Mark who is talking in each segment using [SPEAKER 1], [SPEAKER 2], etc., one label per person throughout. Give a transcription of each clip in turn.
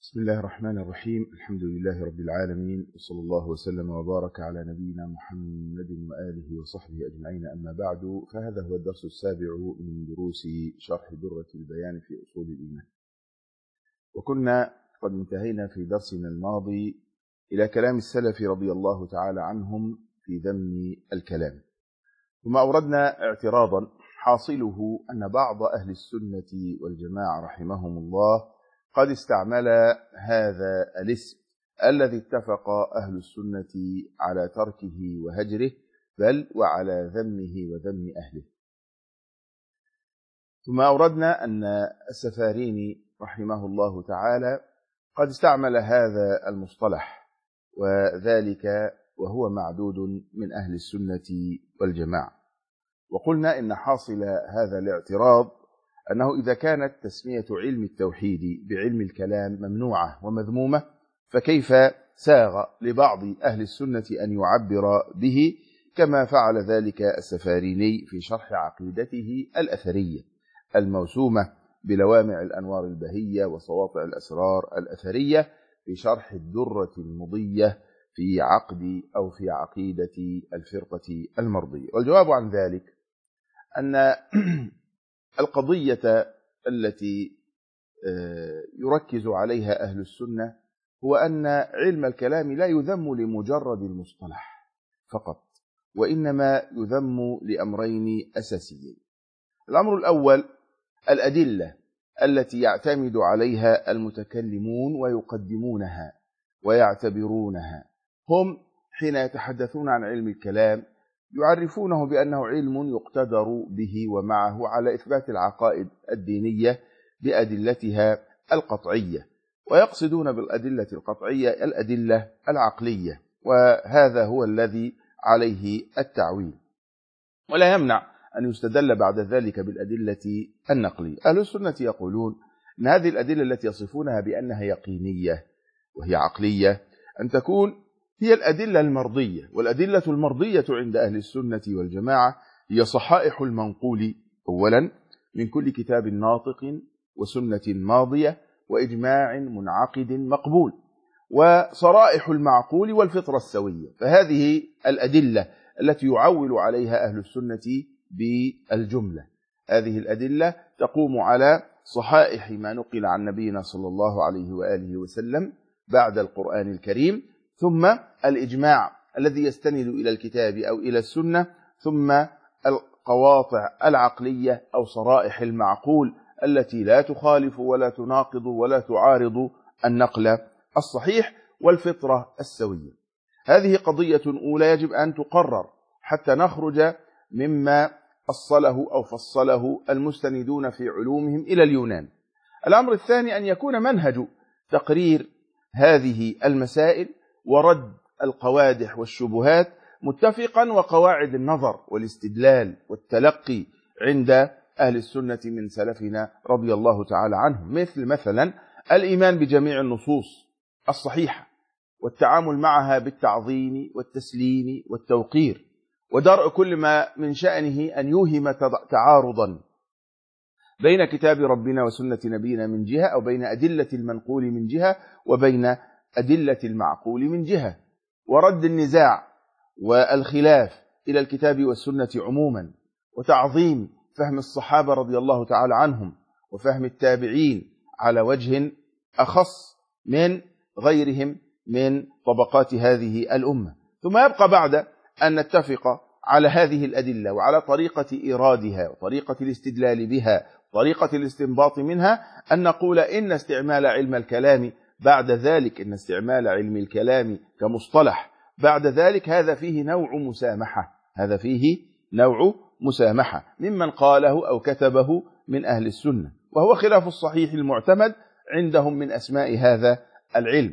[SPEAKER 1] بسم الله الرحمن الرحيم. الحمد لله رب العالمين، وصلى الله وسلم وبارك على نبينا محمد وآله وصحبه أجمعين، أما بعد، فهذا هو الدرس السابع من دروس شرح درة البيان في أصول الإيمان. وكنا قد انتهينا في درسنا الماضي إلى كلام السلف رضي الله تعالى عنهم في ذم الكلام، ثم أوردنا اعتراضا حاصله أن بعض أهل السنة والجماعة رحمهم الله قد استعمل هذا الاسم الذي اتفق أهل السنة على تركه وهجره، بل وعلى ذمه وذم أهله. ثم أوردنا أن السفاريني رحمه الله تعالى قد استعمل هذا المصطلح، وذلك وهو معدود من أهل السنة والجماعة. وقلنا إن حاصل هذا الاعتراض أنه إذا كانت تسمية علم التوحيد بعلم الكلام ممنوعة ومذمومة، فكيف ساغ لبعض أهل السنة أن يعبر به كما فعل ذلك السفاريني في شرح عقيدته الأثرية الموسومة بلوامع الأنوار البهية وسواطع الأسرار الأثرية في شرح الدرة المضية في عقد أو في عقيدة الفرقة المرضية. والجواب عن ذلك أن القضية التي يركز عليها أهل السنة هو أن علم الكلام لا يذم لمجرد المصطلح فقط، وإنما يذم لأمرين أساسيين. الأمر الأول الأدلة التي يعتمد عليها المتكلمون ويقدمونها ويعتبرونها. هم حين يتحدثون عن علم الكلام يعرفونه بأنه علم يقتدر به ومعه على إثبات العقائد الدينية بأدلتها القطعية، ويقصدون بالأدلة القطعية الأدلة العقلية، وهذا هو الذي عليه التعويل، ولا يمنع أن يستدل بعد ذلك بالأدلة النقلية. أهل السنة يقولون أن هذه الأدلة التي يصفونها بأنها يقينية وهي عقلية أن تكون هي الأدلة المرضية. والأدلة المرضية عند أهل السنة والجماعة هي صحائح المنقول أولا من كل كتاب ناطق وسنة ماضية وإجماع منعقد مقبول، وصرائح المعقول والفطرة السوية. فهذه الأدلة التي يعول عليها أهل السنة بالجملة. هذه الأدلة تقوم على صحائح ما نقل عن نبينا صلى الله عليه وآله وسلم بعد القرآن الكريم، ثم الإجماع الذي يستند إلى الكتاب أو إلى السنة، ثم القواطع العقلية أو صرائح المعقول التي لا تخالف ولا تناقض ولا تعارض النقل الصحيح، والفطرة السوية. هذه قضية أولى يجب أن تقرر حتى نخرج مما أصله أو فصله المستندون في علومهم إلى اليونان. الأمر الثاني أن يكون منهج تقرير هذه المسائل ورد القوادح والشبهات متفقا، وقواعد النظر والاستدلال والتلقي عند أهل السنة من سلفنا رضي الله تعالى عنهم، مثلا الإيمان بجميع النصوص الصحيحة والتعامل معها بالتعظيم والتسليم والتوقير، ودرء كل ما من شأنه أن يوهم تعارضا بين كتاب ربنا وسنة نبينا من جهة، أو بين أدلة المنقول من جهة وبين أدلة المعقول من جهة، ورد النزاع والخلاف إلى الكتاب والسنة عموما، وتعظيم فهم الصحابة رضي الله تعالى عنهم وفهم التابعين على وجه أخص من غيرهم من طبقات هذه الأمة. ثم يبقى بعد أن نتفق على هذه الأدلة وعلى طريقة إيرادها وطريقة الاستدلال بها وطريقة الاستنباط منها أن نقول إن استعمال علم الكلام بعد ذلك، إن استعمال علم الكلام كمصطلح بعد ذلك هذا فيه نوع مسامحة، هذا فيه نوع مسامحة ممن قاله أو كتبه من أهل السنة، وهو خلاف الصحيح المعتمد عندهم من أسماء هذا العلم.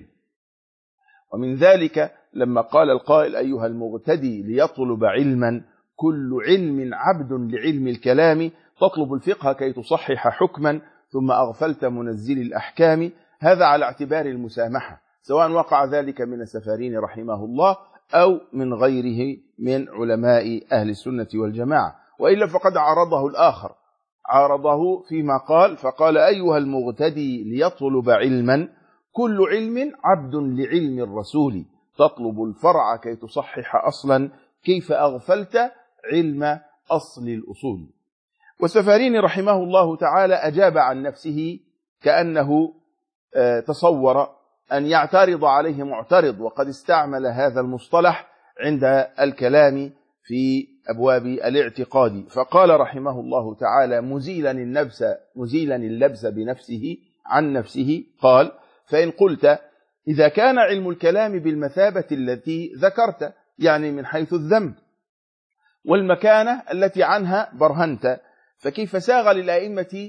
[SPEAKER 1] ومن ذلك لما قال القائل أيها المغتدي ليطلب علما، كل علم عبد لعلم الكلام، تطلب الفقه كي تصحح حكما ثم أغفلت منزل الأحكام. هذا على اعتبار المسامحة، سواء وقع ذلك من السفارين رحمه الله أو من غيره من علماء أهل السنة والجماعة. وإلا فقد عارضه الآخر، عارضه فيما قال، فقال أيها المغتدي ليطلب علما، كل علم عبد لعلم الرسول، تطلب الفرع كي تصحح أصلا، كيف أغفلت علم أصل الأصول. والسفاريني رحمه الله تعالى أجاب عن نفسه كأنه تصور أن يعترض عليه معترض، وقد استعمل هذا المصطلح عند الكلام في أبواب الاعتقاد، فقال رحمه الله تعالى مزيلا اللبس بنفسه عن نفسه، قال: فإن قلت إذا كان علم الكلام بالمثابة التي ذكرت، يعني من حيث الذنب والمكانة التي عنها برهنت، فكيف ساغ للأئمة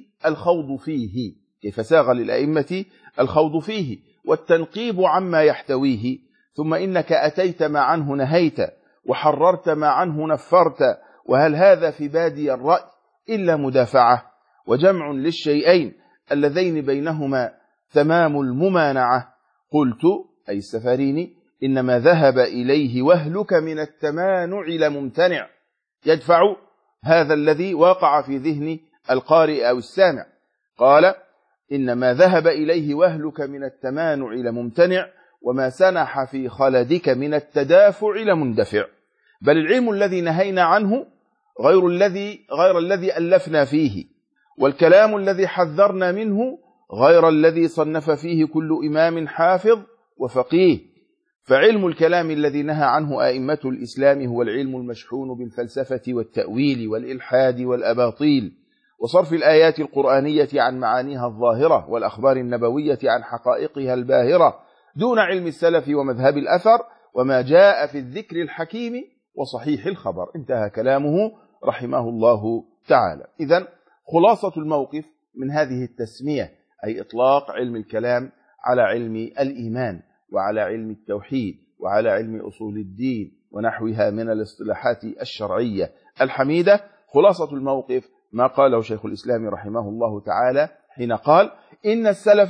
[SPEAKER 1] الخوض فيه والتنقيب عما يحتويه، ثم إنك أتيت ما عنه نهيت، وحررت ما عنه نفرت، وهل هذا في بادي الرأي إلا مدافعة، وجمع للشيئين اللذين بينهما تمام الممانعة. قلت أي السفاريني: إنما ذهب إليه وهلك من التمانع لممتنع، يدفع هذا الذي وقع في ذهن القارئ أو السامع. قال: إنما ذهب إليه وهلك من التمانع لممتنع، وما سنح في خلدك من التدافع لمندفع، بل العلم الذي نهينا عنه غير الذي ألفنا فيه، والكلام الذي حذرنا منه غير الذي صنف فيه كل إمام حافظ وفقيه. فعلم الكلام الذي نهى عنه أئمة الإسلام هو العلم المشحون بالفلسفة والتأويل والإلحاد والأباطيل، وصرف الآيات القرآنية عن معانيها الظاهرة، والأخبار النبوية عن حقائقها الباهرة، دون علم السلف ومذهب الأثر وما جاء في الذكر الحكيم وصحيح الخبر. انتهى كلامه رحمه الله تعالى. إذن خلاصة الموقف من هذه التسمية، أي إطلاق علم الكلام على علم الإيمان وعلى علم التوحيد وعلى علم أصول الدين ونحوها من الاصطلاحات الشرعية الحميدة، خلاصة الموقف ما قاله شيخ الإسلام رحمه الله تعالى حين قال: إن السلف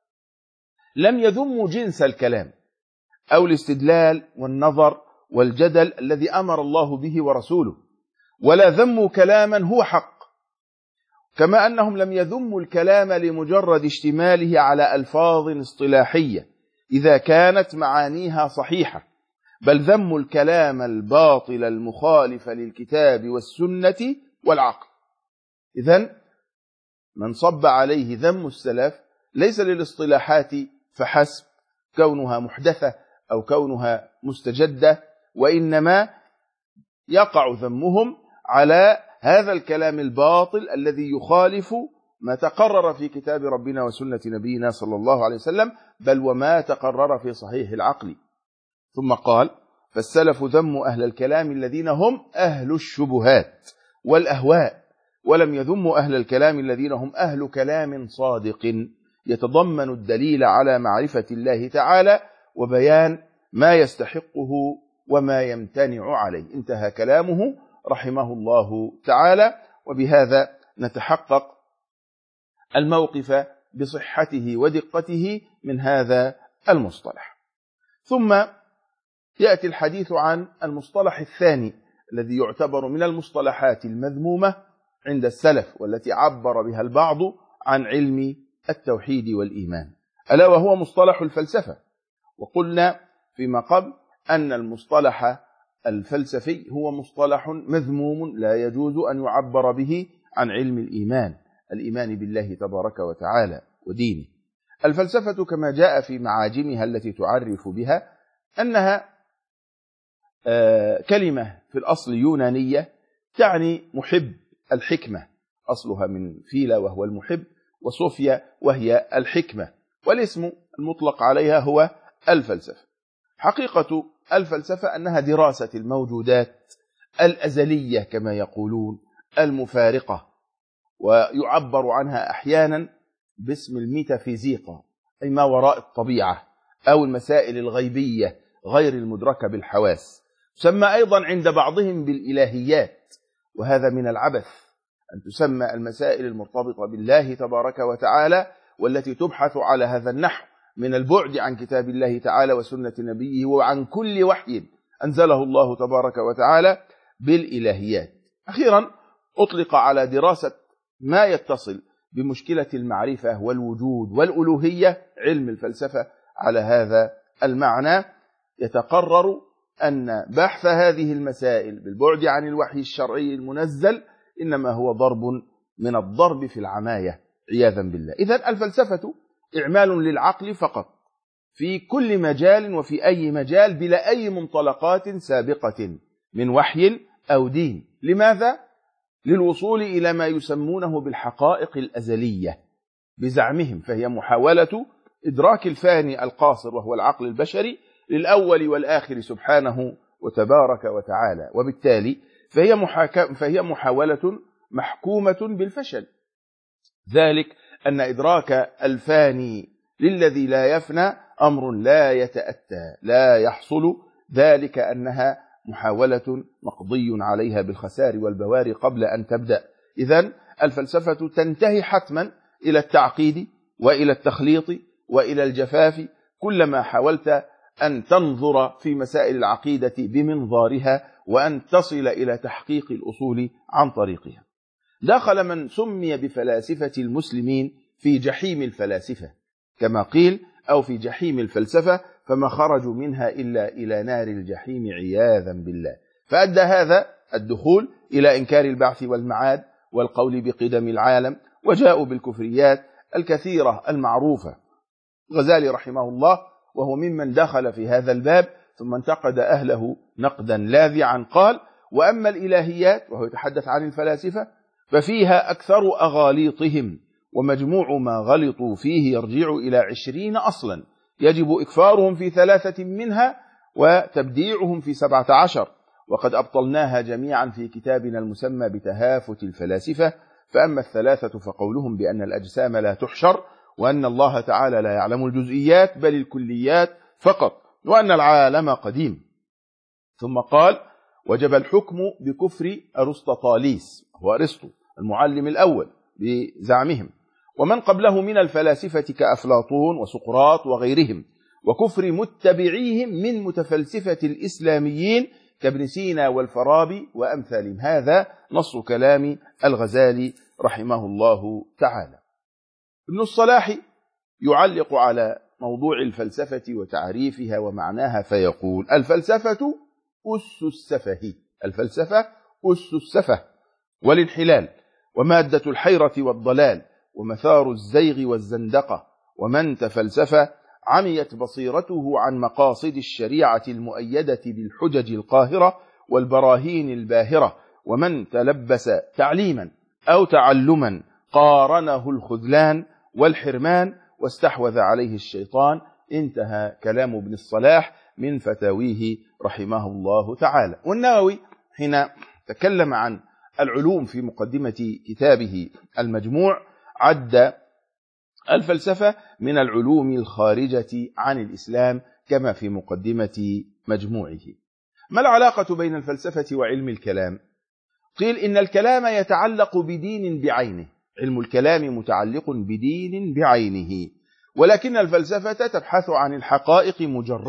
[SPEAKER 1] لم يذموا جنس الكلام أو الاستدلال والنظر والجدل الذي أمر الله به ورسوله، ولا ذموا كلاما هو حق، كما أنهم لم يذموا الكلام لمجرد اشتماله على ألفاظ اصطلاحية إذا كانت معانيها صحيحة، بل ذموا الكلام الباطل المخالف للكتاب والسنة والعقل. إذن من صب عليه ذم السلف ليس للاصطلاحات فحسب كونها محدثة أو كونها مستجدة، وإنما يقع ذمهم على هذا الكلام الباطل الذي يخالف ما تقرر في كتاب ربنا وسنة نبينا صلى الله عليه وسلم، بل وما تقرر في صحيح العقل. ثم قال: فالسلف ذموا أهل الكلام الذين هم أهل الشبهات والأهواء، ولم يذموا أهل الكلام الذين هم أهل كلام صادق يتضمن الدليل على معرفة الله تعالى وبيان ما يستحقه وما يمتنع عليه. انتهى كلامه رحمه الله تعالى. وبهذا نتحقق الموقف بصحته ودقته من هذا المصطلح. ثم يأتي الحديث عن المصطلح الثاني الذي يعتبر من المصطلحات المذمومة عند السلف، والتي عبر بها البعض عن علم التوحيد والإيمان، ألا وهو مصطلح الفلسفة. وقلنا فيما قبل أن المصطلح الفلسفي هو مصطلح مذموم لا يجوز أن يعبر به عن علم الإيمان بالله تبارك وتعالى ودينه. الفلسفة كما جاء في معاجمها التي تعرف بها أنها كلمة في الأصل يونانية تعني محب الحكمة، أصلها من فيلا وهو المحب، وصوفيا وهي الحكمة، والاسم المطلق عليها هو الفلسفة. حقيقة الفلسفة أنها دراسة الموجودات الأزلية كما يقولون، المفارقة، ويعبر عنها أحيانا باسم الميتافيزيقا، أي ما وراء الطبيعة، أو المسائل الغيبية غير المدركة بالحواس. تسمى أيضا عند بعضهم بالإلهيات، وهذا من العبث أن تسمى المسائل المرتبطة بالله تبارك وتعالى والتي تبحث على هذا النحو من البعد عن كتاب الله تعالى وسنة نبيه وعن كل وحي أنزله الله تبارك وتعالى بالإلهيات. أخيرا أطلق على دراسة ما يتصل بمشكلة المعرفة والوجود والألوهية، علم الفلسفة على هذا المعنى يتقرر أن بحث هذه المسائل بالبعد عن الوحي الشرعي المنزل إنما هو ضرب من الضرب في العماية عياذا بالله. إذن الفلسفة إعمال للعقل فقط في كل مجال وفي أي مجال بلا أي منطلقات سابقة من وحي أو دين. لماذا؟ للوصول إلى ما يسمونه بالحقائق الأزلية بزعمهم، فهي محاولة إدراك الفاني القاصر وهو العقل البشري للأول والآخر سبحانه وتبارك وتعالى، وبالتالي فهي محاولة محكومة بالفشل، ذلك أن إدراك الفاني للذي لا يفنى أمر لا يتأتى لا يحصل، ذلك أنها محاولة مقضي عليها بالخسار والبوار قبل أن تبدأ. إذن الفلسفة تنتهي حتما إلى التعقيد وإلى التخليط وإلى الجفاف كلما حاولت أن تنظر في مسائل العقيدة بمنظارها وأن تصل إلى تحقيق الأصول عن طريقها. دخل من سمي بفلاسفة المسلمين في جحيم الفلاسفة كما قيل، أو في جحيم الفلسفة، فما خرجوا منها إلا إلى نار الجحيم عياذا بالله. فأدى هذا الدخول إلى إنكار البعث والمعاد والقول بقدم العالم، وجاءوا بالكفريات الكثيرة المعروفة. غزالي رحمه الله وهو ممن دخل في هذا الباب ثم انتقد أهله نقدا لاذعا قال: وأما الإلهيات، وهو يتحدث عن الفلاسفة، ففيها أكثر أغاليطهم، ومجموع ما غلطوا فيه يرجع إلى 20 أصلا، يجب إكفارهم في 3 منها وتبديعهم في 17، وقد أبطلناها جميعا في كتابنا المسمى بتهافت الفلاسفة. فأما 3 فقولهم بأن الأجسام لا تحشر، وأن الله تعالى لا يعلم الجزئيات بل الكليات فقط، وأن العالم قديم. ثم قال: وجب الحكم بكفر أرسطاطاليس، هو أرسطو المعلم الأول بزعمهم، ومن قبله من الفلاسفة كأفلاطون وسقراط وغيرهم، وكفر متبعيهم من متفلسفة الإسلاميين كابن سينا والفارابي وأمثالهم. هذا نص كلام الغزالي رحمه الله تعالى. ابن الصلاح يعلق على موضوع الفلسفة وتعريفها ومعناها فيقول: الفلسفة أس السفه، الفلسفة أس السفه والانحلال، ومادة الحيرة والضلال، ومثار الزيغ والزندقة. ومن تفلسف عميت بصيرته عن مقاصد الشريعة المؤيدة بالحجج القاهرة والبراهين الباهرة. ومن تلبس تعليما أو تعلما قارنه الخذلان والحرمان واستحوذ عليه الشيطان. انتهى كلام ابن الصلاح من فتاويه رحمه الله تعالى. والنووي حين تكلم عن العلوم في مقدمة كتابه المجموع عد الفلسفة من العلوم الخارجة عن الإسلام كما في مقدمة مجموعه. ما العلاقة بين الفلسفة وعلم الكلام؟ قيل إن الكلام يتعلق بدين بعينه، علم الكلام متعلق بدين بعينه، ولكن الفلسفة تبحث عن الحقائق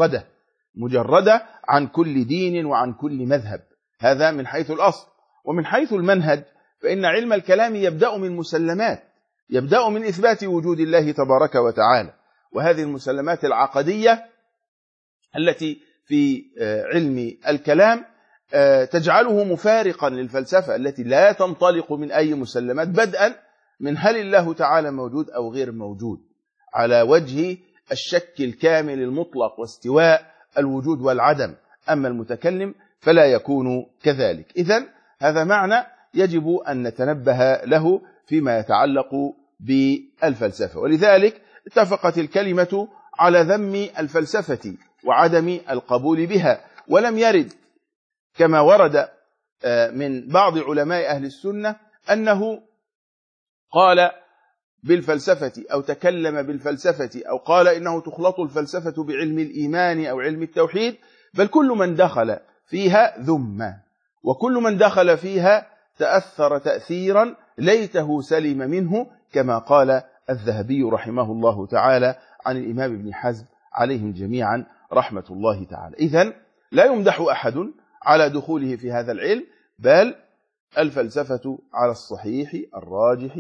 [SPEAKER 1] مجردة عن كل دين وعن كل مذهب. هذا من حيث الأصل. ومن حيث المنهج فإن علم الكلام يبدأ من مسلمات، يبدأ من إثبات وجود الله تبارك وتعالى، وهذه المسلمات العقدية التي في علم الكلام تجعله مفارقا للفلسفة التي لا تنطلق من أي مسلمات، بدءا من هل الله تعالى موجود أو غير موجود على وجه الشك الكامل المطلق واستواء الوجود والعدم، أما المتكلم فلا يكون كذلك. إذن هذا معنى يجب أن نتنبه له فيما يتعلق بالفلسفة. ولذلك اتفقت الكلمة على ذم الفلسفة وعدم القبول بها، ولم يرد كما ورد من بعض علماء أهل السنة أنه قال بالفلسفة أو تكلم بالفلسفة أو قال إنه تخلط الفلسفة بعلم الإيمان أو علم التوحيد، بل كل من دخل فيها ذم، وكل من دخل فيها تأثر تأثيرا ليته سلم منه، كما قال الذهبي رحمه الله تعالى عن الإمام ابن حزم عليهم جميعا رحمة الله تعالى. إذن لا يمدح أحد على دخوله في هذا العلم، بل الفلسفة على الصحيح الراجح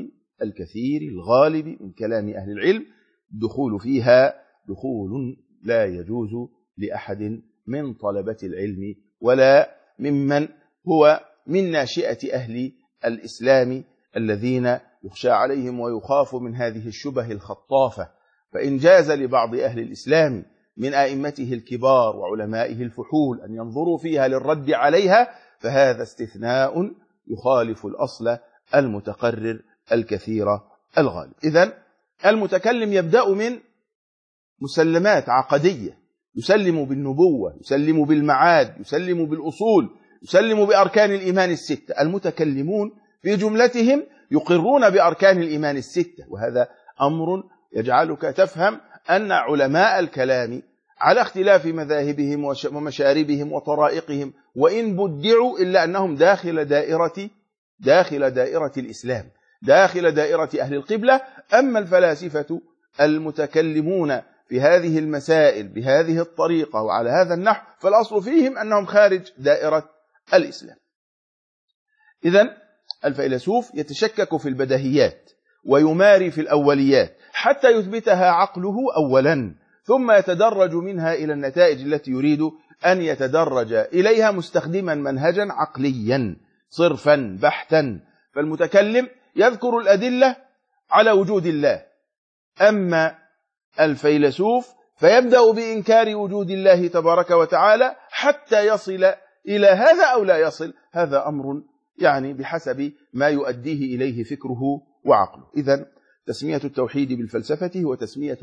[SPEAKER 1] الكثير الغالب من كلام أهل العلم، الدخول فيها دخول لا يجوز لأحد من طلبة العلم ولا ممن هو من ناشئة أهل الإسلام الذين يخشى عليهم ويخاف من هذه الشبه الخطافة. فإن جاز لبعض أهل الإسلام من أئمته الكبار وعلمائه الفحول أن ينظروا فيها للرد عليها، فهذا استثناء يخالف الأصل المتقرر الكثير الغالب. إذن المتكلم يبدأ من مسلمات عقدية، يسلم بالنبوة، يسلم بالمعاد، يسلم بالأصول، يسلم بأركان الإيمان الستة. المتكلمون في جملتهم يقرون بأركان الإيمان الستة، وهذا أمر يجعلك تفهم أن علماء الكلام على اختلاف مذاهبهم ومشاربهم وطرائقهم، وإن بدعوا إلا أنهم داخل دائرة الإسلام، داخل دائرة أهل القبلة. أما الفلاسفة المتكلمون في هذه المسائل بهذه الطريقة وعلى هذا النحو، فالأصل فيهم أنهم خارج دائرة الإسلام. إذن الفيلسوف يتشكك في البديهيات ويماري في الأوليات حتى يثبتها عقله أولا، ثم يتدرج منها إلى النتائج التي يريد أن يتدرج إليها مستخدما منهجا عقليا صرفا بحتا. فالمتكلم يذكر الأدلة على وجود الله، أما الفيلسوف فيبدأ بإنكار وجود الله تبارك وتعالى حتى يصل إلى هذا أو لا يصل. هذا أمر يعني بحسب ما يؤديه إليه فكره وعقله. إذن تسمية التوحيد بالفلسفة هو تسمية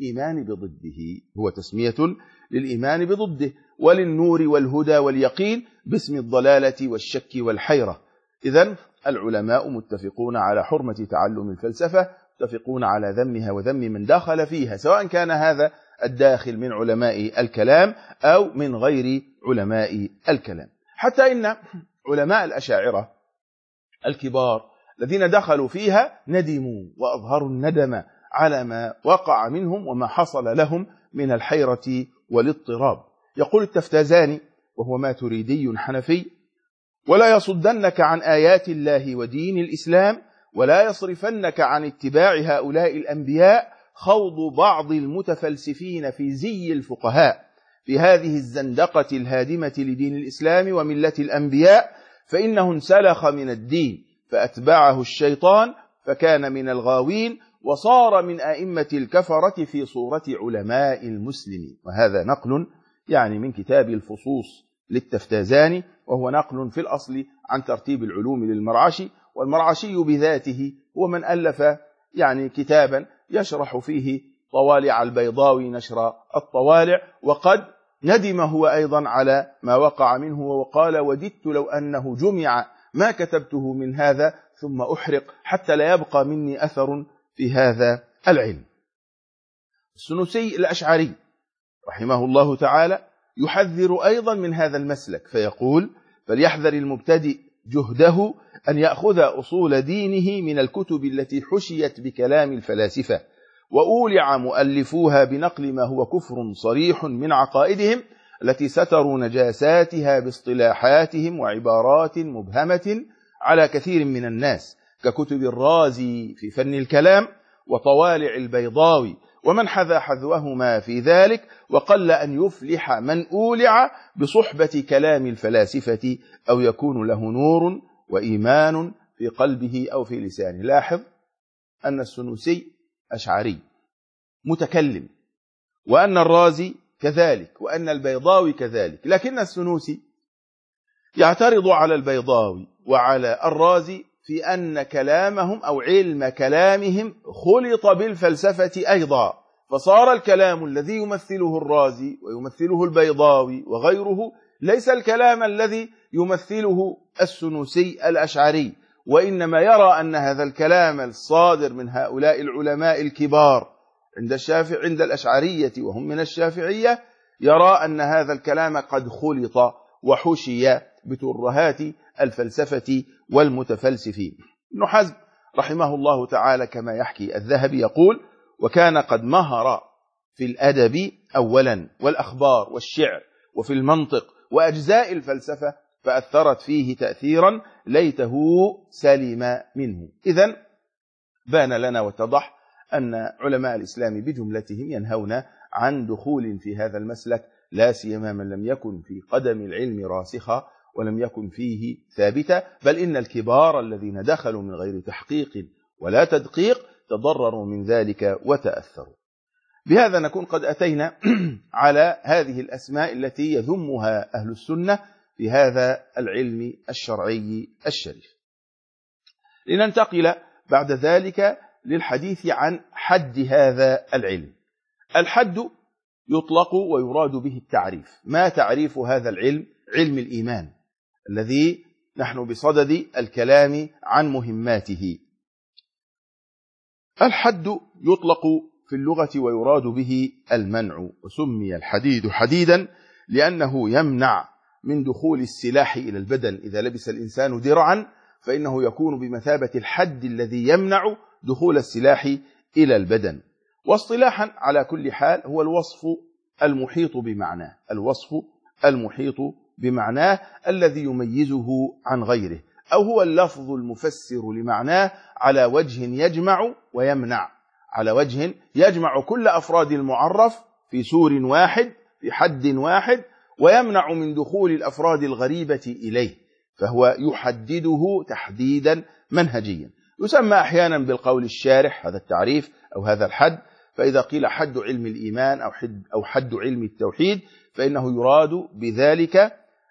[SPEAKER 1] للإيمان بضده، وللنور والهدى واليقين باسم الضلالة والشك والحيرة. إذن العلماء متفقون على حرمة تعلم الفلسفة، متفقون على ذمها وذم من دخل فيها، سواء كان هذا الداخل من علماء الكلام أو من غير علماء الكلام. حتى إن علماء الأشاعرة الكبار الذين دخلوا فيها ندموا وأظهروا الندم على ما وقع منهم وما حصل لهم من الحيرة والاضطراب. يقول التفتازاني وهو ماتريدي حنفي: ولا يصدنك عن آيات الله ودين الإسلام، ولا يصرفنك عن اتباع هؤلاء الأنبياء خوض بعض المتفلسفين في زي الفقهاء في هذه الزندقة الهادمة لدين الإسلام وملة الأنبياء، فإنه انسلخ من الدين فأتبعه الشيطان فكان من الغاوين وصار من أئمة الكفرة في صورة علماء المسلمين. وهذا نقل يعني من كتاب الفصوص للتفتازاني، وهو نقل في الأصل عن ترتيب العلوم للمرعشي، والمرعشي بذاته هو من ألف يعني كتابا يشرح فيه طوالع البيضاوي نشر الطوالع، وقد ندم هو أيضا على ما وقع منه وقال: وددت لو أنه جمع ما كتبته من هذا ثم أحرق حتى لا يبقى مني أثر في هذا العلم. السنوسي الأشعري رحمه الله تعالى يحذر أيضا من هذا المسلك، فيقول: فليحذر المبتدئ جهده أن يأخذ أصول دينه من الكتب التي حشيت بكلام الفلاسفة وأولع مؤلفوها بنقل ما هو كفر صريح من عقائدهم التي ستروا نجاساتها باصطلاحاتهم وعبارات مبهمة على كثير من الناس، ككتب الرازي في فن الكلام وطوالع البيضاوي ومن حذا حذوهما في ذلك، وقل أن يفلح من أولع بصحبة كلام الفلاسفة أو يكون له نور وإيمان في قلبه أو في لسانه. لاحظ أن السنوسي أشعري متكلم، وأن الرازي كذلك، وأن البيضاوي كذلك، لكن السنوسي يعترض على البيضاوي وعلى الرازي في أن كلامهم أو علم كلامهم خلط بالفلسفة أيضا، فصار الكلام الذي يمثله الرازي ويمثله البيضاوي وغيره ليس الكلام الذي يمثله السنوسي الأشعري، وإنما يرى أن هذا الكلام الصادر من هؤلاء العلماء الكبار عند الأشعرية وهم من الشافعية، يرى أن هذا الكلام قد خلط وحشي بترهات الفلسفة والمتفلسفين. ابن حزم رحمه الله تعالى كما يحكي الذهبي يقول: وكان قد مهر في الأدب أولا والأخبار والشعر وفي المنطق وأجزاء الفلسفة، فأثرت فيه تأثيرا ليته سلم منه. إذن بان لنا واتضح أن علماء الإسلام بجملتهم ينهون عن دخول في هذا المسلك، لا سيما من لم يكن في قدم العلم راسخة ولم يكن فيه ثابتة، بل إن الكبار الذين دخلوا من غير تحقيق ولا تدقيق تضرروا من ذلك وتأثروا. بهذا نكون قد أتينا على هذه الأسماء التي يذمها أهل السنة في هذا العلم الشرعي الشريف. لننتقل بعد ذلك للحديث عن حد هذا العلم. الحد يطلق ويراد به التعريف. ما تعريف هذا العلم؟ علم الإيمان الذي نحن بصدد الكلام عن مهماته. الحد يطلق في اللغة ويراد به المنع، وسمي الحديد حديدا لأنه يمنع من دخول السلاح إلى البدن. إذا لبس الإنسان درعا فإنه يكون بمثابة الحد الذي يمنع دخول السلاح إلى البدن. واصطلاحا على كل حال هو الوصف المحيط بمعناه، الوصف المحيط بمعناه الذي يميزه عن غيره، أو هو اللفظ المفسر لمعناه على وجه يجمع ويمنع، على وجه يجمع كل أفراد المعرف في سور واحد في حد واحد، ويمنع من دخول الأفراد الغريبة إليه، فهو يحدده تحديدا منهجيا. يسمى أحيانا بالقول الشارح هذا التعريف أو هذا الحد. فإذا قيل حد علم الإيمان أو حد علم التوحيد فإنه يراد بذلك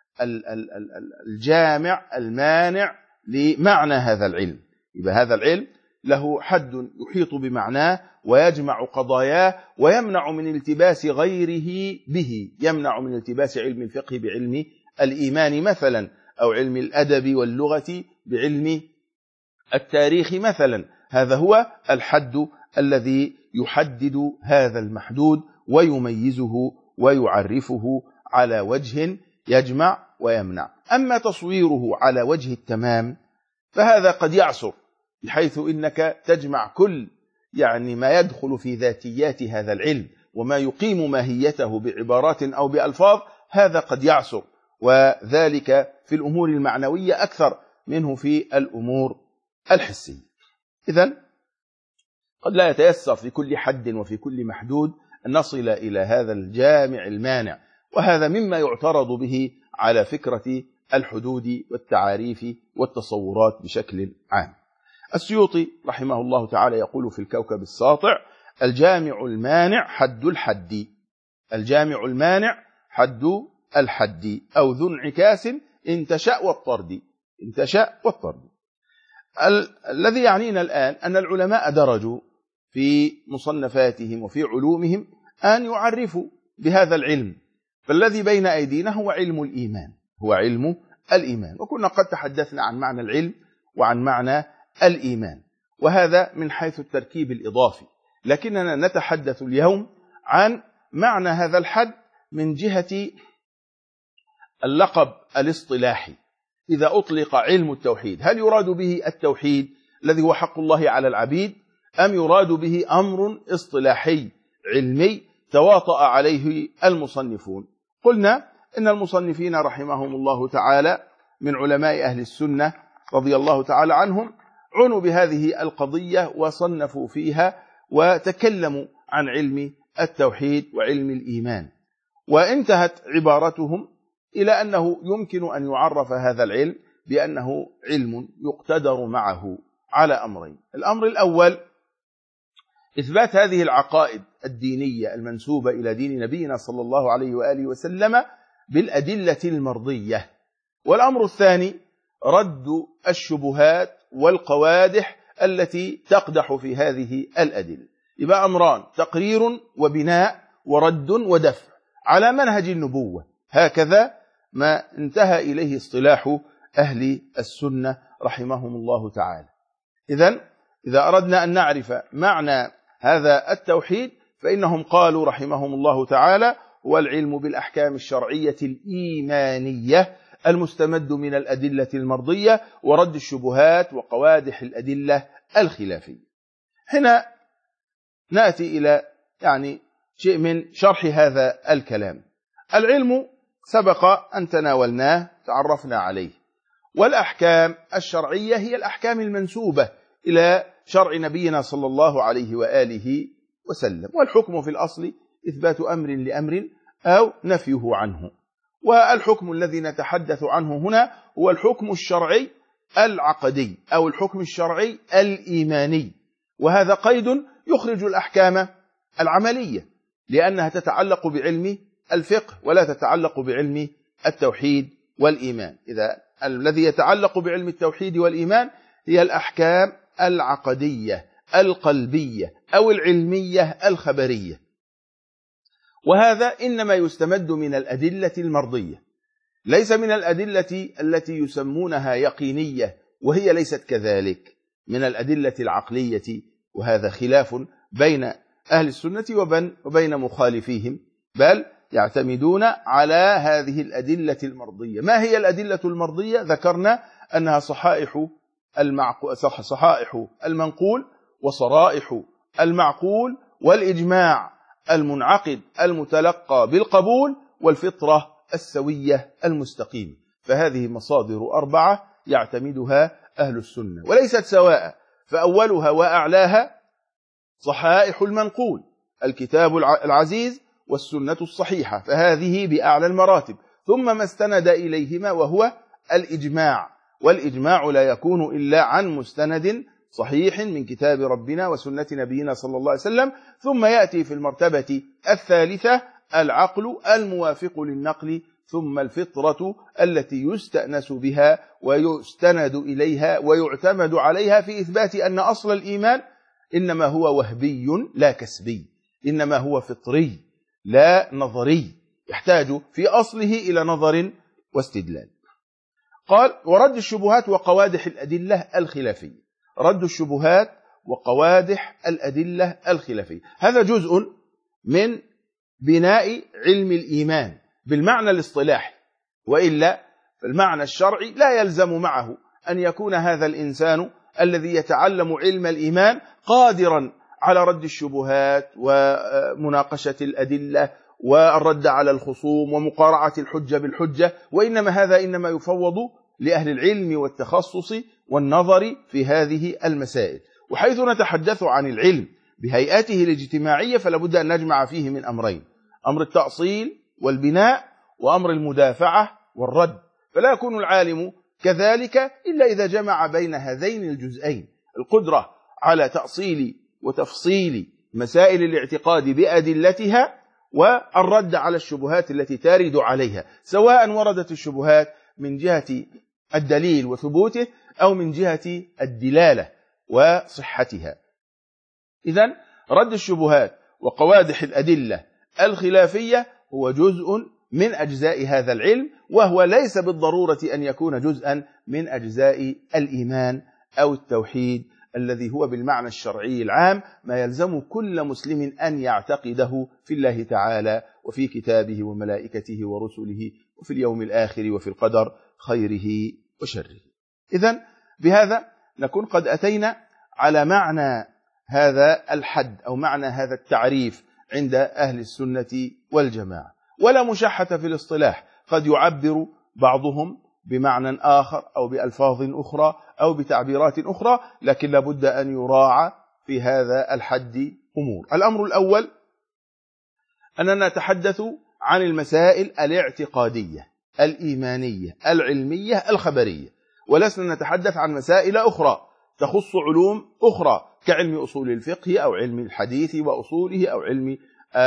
[SPEAKER 1] الجامع المانع لمعنى هذا العلم. يبقى هذا العلم له حد يحيط بمعناه ويجمع قضاياه ويمنع من التباس غيره به، يمنع من التباس علم الفقه بعلم الإيمان مثلا، أو علم الأدب واللغة بعلم التاريخ مثلا. هذا هو الحد الذي يحدد هذا المحدود ويميزه ويعرفه على وجه يجمع ويمنع. أما تصويره على وجه التمام فهذا قد يعسر، بحيث إنك تجمع كل ما يدخل في ذاتيات هذا العلم وما يقيم ماهيته بعبارات أو بألفاظ، هذا قد يعسر، وذلك في الأمور المعنوية أكثر منه في الأمور الحسية. إذن قد لا يتيسر في كل حد وفي كل محدود أن نصل إلى هذا الجامع المانع، وهذا مما يعترض به على فكرة الحدود والتعاريف والتصورات بشكل عام. السيوطي رحمه الله تعالى يقول في الكوكب الساطع: الجامع المانع حد الحد. الجامع المانع حد الحد، أو ذو انعكاس انتشأ والطرد. انتشأ والطرد. الذي يعنينا الآن أن العلماء درجوا في مصنفاتهم وفي علومهم أن يعرفوا بهذا العلم، فالذي بين أيدينا هو علم الإيمان، هو علم الإيمان. وكنا قد تحدثنا عن معنى العلم وعن معنى الإيمان، وهذا من حيث التركيب الإضافي، لكننا نتحدث اليوم عن معنى هذا الحد من جهة اللقب الاصطلاحي. إذا أطلق علم التوحيد هل يراد به التوحيد الذي هو حق الله على العبيد، أم يراد به أمر اصطلاحي علمي تواطأ عليه المصنفون؟ قلنا إن المصنفين رحمهم الله تعالى من علماء أهل السنة رضي الله تعالى عنهم عنوا بهذه القضية وصنفوا فيها وتكلموا عن علم التوحيد وعلم الإيمان، وانتهت عبارتهم إلى أنه يمكن أن يعرف هذا العلم بأنه علم يقتدر معه على أمرين. الأمر الأول إثبات هذه العقائد الدينية المنسوبة إلى دين نبينا صلى الله عليه وآله وسلم بالأدلة المرضية، والأمر الثاني رد الشبهات والقوادح التي تقدح في هذه الأدلة. يبقى أمران: تقرير وبناء، ورد ودفع، على منهج النبوة. هكذا ما انتهى إليه اصطلاح أهل السنة رحمهم الله تعالى. إذا أردنا أن نعرف معنى هذا التوحيد فإنهم قالوا رحمهم الله تعالى: هو العلم بالأحكام الشرعية الإيمانية المستمد من الأدلة المرضية، ورد الشبهات وقوادح الأدلة الخلافية. هنا نأتي إلى شيء من شرح هذا الكلام. العلم سبق أن تناولناه، تعرفنا عليه، والأحكام الشرعية هي الأحكام المنسوبة إلى شرع نبينا صلى الله عليه وآله وسلم. والحكم في الأصل إثبات أمر لأمر أو نفيه عنه. والحكم الذي نتحدث عنه هنا هو الحكم الشرعي العقدي أو الحكم الشرعي الإيماني، وهذا قيد يخرج الأحكام العملية، لأنها تتعلق بعلم الفقه ولا تتعلق بعلم التوحيد والإيمان. إذا الذي يتعلق بعلم التوحيد والإيمان هي الأحكام العقدية القلبية أو العلمية الخبرية، وهذا إنما يستمد من الأدلة المرضية، ليس من الأدلة التي يسمونها يقينية وهي ليست كذلك، من الأدلة العقلية. وهذا خلاف بين أهل السنة وبين مخالفيهم، بل يعتمدون على هذه الأدلة المرضية. ما هي الأدلة المرضية؟ ذكرنا أنها صحائح المنقول وصرائح المعقول والإجماع المنعقد المتلقى بالقبول والفطرة السوية المستقيمة. فهذه مصادر 4 يعتمدها أهل السنة وليست سواء، فأولها وأعلاها صحائح المنقول، الكتاب العزيز والسنة الصحيحة، فهذه بأعلى المراتب، ثم ما استند إليهما وهو الإجماع، والإجماع لا يكون إلا عن مستند صحيح من كتاب ربنا وسنة نبينا صلى الله عليه وسلم. ثم يأتي في المرتبة الثالثة العقل الموافق للنقل، ثم الفطرة التي يستأنس بها ويستند إليها ويعتمد عليها في إثبات أن أصل الإيمان إنما هو وهبي لا كسبي، إنما هو فطري لا نظري، يحتاج في أصله إلى نظر واستدلال. قال: ورد الشبهات وقوادح الأدلة الخلافية. رد الشبهات وقوادح الأدلة الخلافية هذا جزء من بناء علم الإيمان بالمعنى الاصطلاحي، وإلا فالمعنى الشرعي لا يلزم معه أن يكون هذا الإنسان الذي يتعلم علم الإيمان قادرا على رد الشبهات ومناقشة الأدلة والرد على الخصوم ومقارعة الحجة بالحجة، وإنما هذا إنما يفوض لأهل العلم والتخصص والنظر في هذه المسائل. وحيث نتحدث عن العلم بهيئته الاجتماعية فلا بد أن نجمع فيه من أمرين: أمر التأصيل والبناء، وأمر المدافعة والرد. فلا يكون العالم كذلك إلا إذا جمع بين هذين الجزئين: القدرة على تأصيل وتفصيل مسائل الاعتقاد بأدلتها، والرد على الشبهات التي تارد عليها، سواء وردت الشبهات من جهة الدليل وثبوته أو من جهة الدلالة وصحتها. إذن رد الشبهات وقوادح الأدلة الخلافية هو جزء من أجزاء هذا العلم، وهو ليس بالضرورة أن يكون جزءا من أجزاء الإيمان أو التوحيد الذي هو بالمعنى الشرعي العام ما يلزم كل مسلم أن يعتقده في الله تعالى وفي كتابه وملائكته ورسله وفي اليوم الآخر وفي القدر خيره وشره. إذن بهذا نكون قد أتينا على معنى هذا الحد أو معنى هذا التعريف عند أهل السنة والجماعة. ولا مشحة في الاصطلاح، قد يعبر بعضهم بمعنى آخر أو بألفاظ أخرى أو بتعبيرات أخرى، لكن لابد أن يراعى في هذا الحد أمور. الأمر الأول أننا نتحدث عن المسائل الاعتقادية الإيمانية العلمية الخبرية، ولسنا نتحدث عن مسائل أخرى تخص علوم أخرى كعلم أصول الفقه أو علم الحديث وأصوله أو علم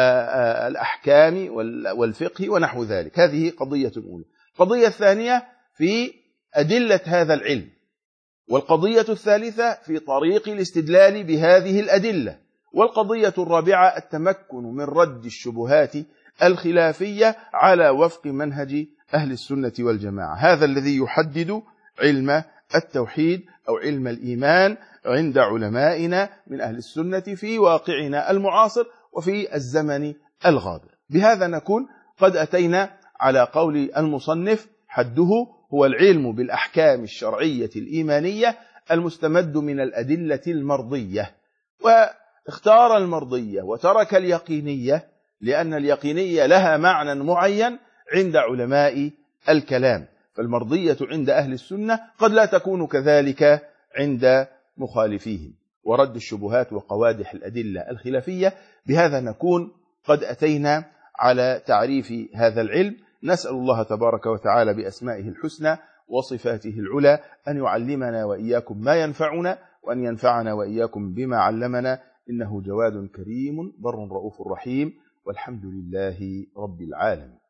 [SPEAKER 1] الأحكام والفقه ونحو ذلك. هذه قضية أولى. القضية الثانية في أدلة هذا العلم، والقضية الثالثة في طريق الاستدلال بهذه الأدلة، والقضية الرابعة التمكن من رد الشبهات الخلافية على وفق منهج أهل السنة والجماعة. هذا الذي يحدد علم التوحيد أو علم الإيمان عند علمائنا من أهل السنة في واقعنا المعاصر وفي الزمن الغابر. بهذا نكون قد أتينا على قول المصنف: حده هو العلم بالأحكام الشرعية الإيمانية المستمد من الأدلة المرضية. واختار المرضية وترك اليقينية لأن اليقينية لها معنى معين عند علماء الكلام، فالمرضية عند أهل السنة قد لا تكون كذلك عند مخالفيهم. ورد الشبهات وقوادح الأدلة الخلافية. بهذا نكون قد أتينا على تعريف هذا العلم. نسأل الله تبارك وتعالى بأسمائه الحسنى وصفاته العلى أن يعلمنا وإياكم ما ينفعنا، وأن ينفعنا وإياكم بما علمنا، إنه جواد كريم بر رؤوف رحيم، والحمد لله رب العالمين.